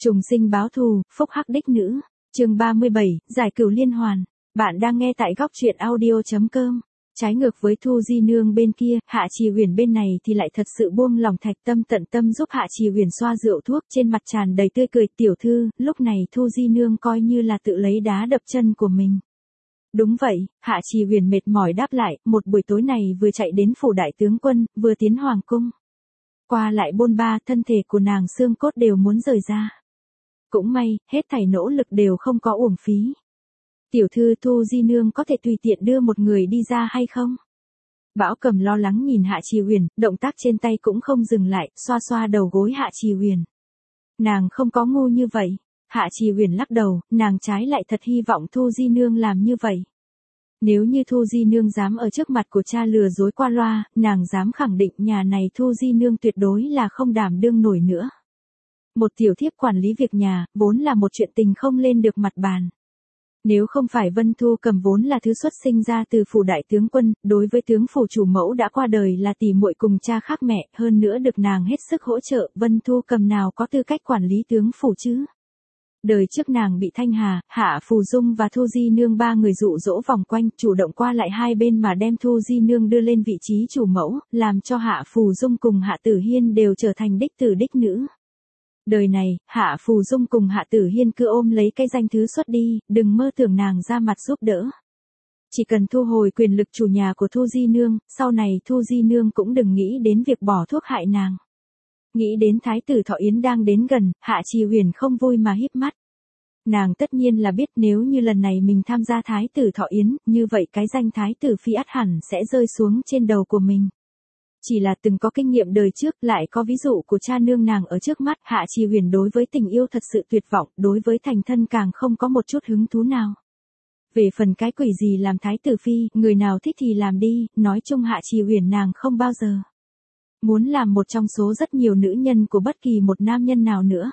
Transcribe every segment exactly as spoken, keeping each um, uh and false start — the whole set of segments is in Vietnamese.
Trùng sinh báo thù, phúc hắc đích nữ. Chương ba mươi bảy, giải cửu liên hoàn. Bạn đang nghe tại góc truyện audio chấm com. Trái ngược với Thu Di Nương bên kia, Hạ Trì Huyền bên này thì lại thật sự buông lòng thạch tâm tận tâm giúp Hạ Trì Huyền xoa rượu thuốc, trên mặt tràn đầy tươi cười. Tiểu thư, lúc này Thu Di Nương coi như là tự lấy đá đập chân của mình. Đúng vậy, Hạ Trì Huyền mệt mỏi đáp lại, một buổi tối này vừa chạy đến phủ đại tướng quân, vừa tiến hoàng cung. Qua lại bôn ba, thân thể của nàng xương cốt đều muốn rời ra. Cũng may, hết thảy nỗ lực đều không có uổng phí. Tiểu thư, Thu Di Nương có thể tùy tiện đưa một người đi ra hay không? Bảo Cầm lo lắng nhìn Hạ Trì Huyền, động tác trên tay cũng không dừng lại, xoa xoa đầu gối Hạ Trì Huyền. Nàng không có ngu như vậy. Hạ Trì Huyền lắc đầu, nàng trái lại thật hy vọng Thu Di Nương làm như vậy. Nếu như Thu Di Nương dám ở trước mặt của cha lừa dối qua loa, nàng dám khẳng định nhà này Thu Di Nương tuyệt đối là không đảm đương nổi nữa. Một tiểu thiếp quản lý việc nhà, vốn là một chuyện tình không lên được mặt bàn. Nếu không phải Vân Thu Cầm vốn là thứ xuất sinh ra từ phủ đại tướng quân, đối với tướng phủ chủ mẫu đã qua đời là tỷ muội cùng cha khác mẹ, hơn nữa được nàng hết sức hỗ trợ, Vân Thu Cầm nào có tư cách quản lý tướng phủ chứ? Đời trước nàng bị Thanh Hà, Hạ Phù Dung và Thu Di Nương ba người dụ dỗ vòng quanh, chủ động qua lại hai bên mà đem Thu Di Nương đưa lên vị trí chủ mẫu, làm cho Hạ Phù Dung cùng Hạ Tử Hiên đều trở thành đích tử đích nữ. Đời này, Hạ Phù Dung cùng Hạ Tử Hiên cứ ôm lấy cái danh thứ xuất đi, đừng mơ tưởng nàng ra mặt giúp đỡ. Chỉ cần thu hồi quyền lực chủ nhà của Thu Di Nương, sau này Thu Di Nương cũng đừng nghĩ đến việc bỏ thuốc hại nàng. Nghĩ đến Thái tử Thọ Yến đang đến gần, Hạ Trì Huyền không vui mà híp mắt. Nàng tất nhiên là biết nếu như lần này mình tham gia Thái tử Thọ Yến, như vậy cái danh Thái tử Phi ắt hẳn sẽ rơi xuống trên đầu của mình. Chỉ là từng có kinh nghiệm đời trước, lại có ví dụ của cha nương nàng ở trước mắt, Hạ Trì Huyền đối với tình yêu thật sự tuyệt vọng, đối với thành thân càng không có một chút hứng thú nào. Về phần cái quỷ gì làm Thái tử Phi, người nào thích thì làm đi, nói chung Hạ Trì Huyền nàng không bao giờ muốn làm một trong số rất nhiều nữ nhân của bất kỳ một nam nhân nào nữa.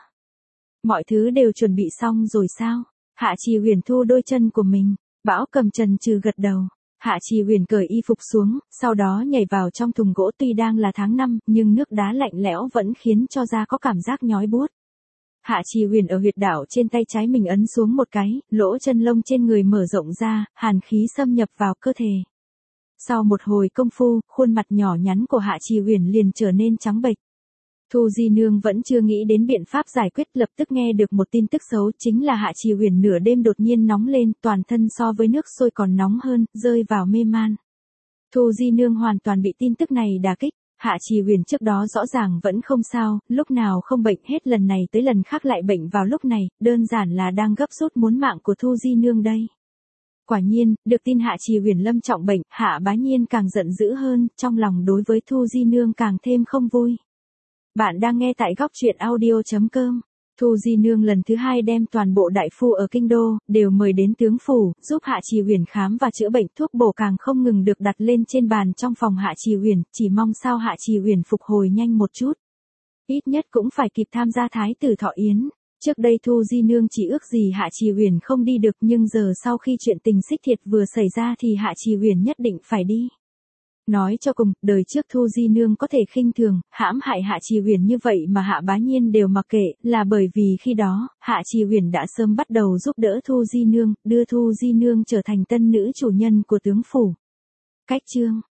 Mọi thứ đều chuẩn bị xong rồi sao? Hạ Trì Huyền thu đôi chân của mình, Bảo Cầm chần chừ gật đầu. Hạ Trì Huyền cởi y phục xuống, sau đó nhảy vào trong thùng gỗ, tuy đang là tháng năm, nhưng nước đá lạnh lẽo vẫn khiến cho da có cảm giác nhói buốt. Hạ Trì Huyền ở huyệt đạo trên tay trái mình ấn xuống một cái, lỗ chân lông trên người mở rộng ra, hàn khí xâm nhập vào cơ thể. Sau một hồi công phu, khuôn mặt nhỏ nhắn của Hạ Trì Huyền liền trở nên trắng bệch. Thu Di Nương vẫn chưa nghĩ đến biện pháp giải quyết, lập tức nghe được một tin tức xấu, chính là Hạ Trì Huyền nửa đêm đột nhiên nóng lên, toàn thân so với nước sôi còn nóng hơn, rơi vào mê man. Thu Di Nương hoàn toàn bị tin tức này đả kích. Hạ Trì Huyền trước đó rõ ràng vẫn không sao, lúc nào không bệnh hết lần này tới lần khác lại bệnh vào lúc này, đơn giản là đang gấp rút muốn mạng của Thu Di Nương đây. Quả nhiên, được tin Hạ Trì Huyền lâm trọng bệnh, Hạ Bá Nhiên càng giận dữ hơn, trong lòng đối với Thu Di Nương càng thêm không vui. Bạn đang nghe tại góc truyện audio chấm com. Thu Di Nương lần thứ hai đem toàn bộ đại phu ở kinh đô, đều mời đến tướng phủ, giúp Hạ Trì Huyền khám và chữa bệnh, thuốc bổ càng không ngừng được đặt lên trên bàn trong phòng Hạ Trì Huyền, chỉ mong sao Hạ Trì Huyền phục hồi nhanh một chút. Ít nhất cũng phải kịp tham gia Thái tử Thọ Yến. Trước đây Thu Di Nương chỉ ước gì Hạ Trì Huyền không đi được, nhưng giờ sau khi chuyện tình xích thiệt vừa xảy ra thì Hạ Trì Huyền nhất định phải đi. Nói cho cùng, đời trước Thu Di Nương có thể khinh thường, hãm hại Hạ Trì Huyền như vậy mà Hạ Bá Nhiên đều mặc kệ, là bởi vì khi đó, Hạ Trì Huyền đã sớm bắt đầu giúp đỡ Thu Di Nương, đưa Thu Di Nương trở thành tân nữ chủ nhân của tướng phủ. Cách chương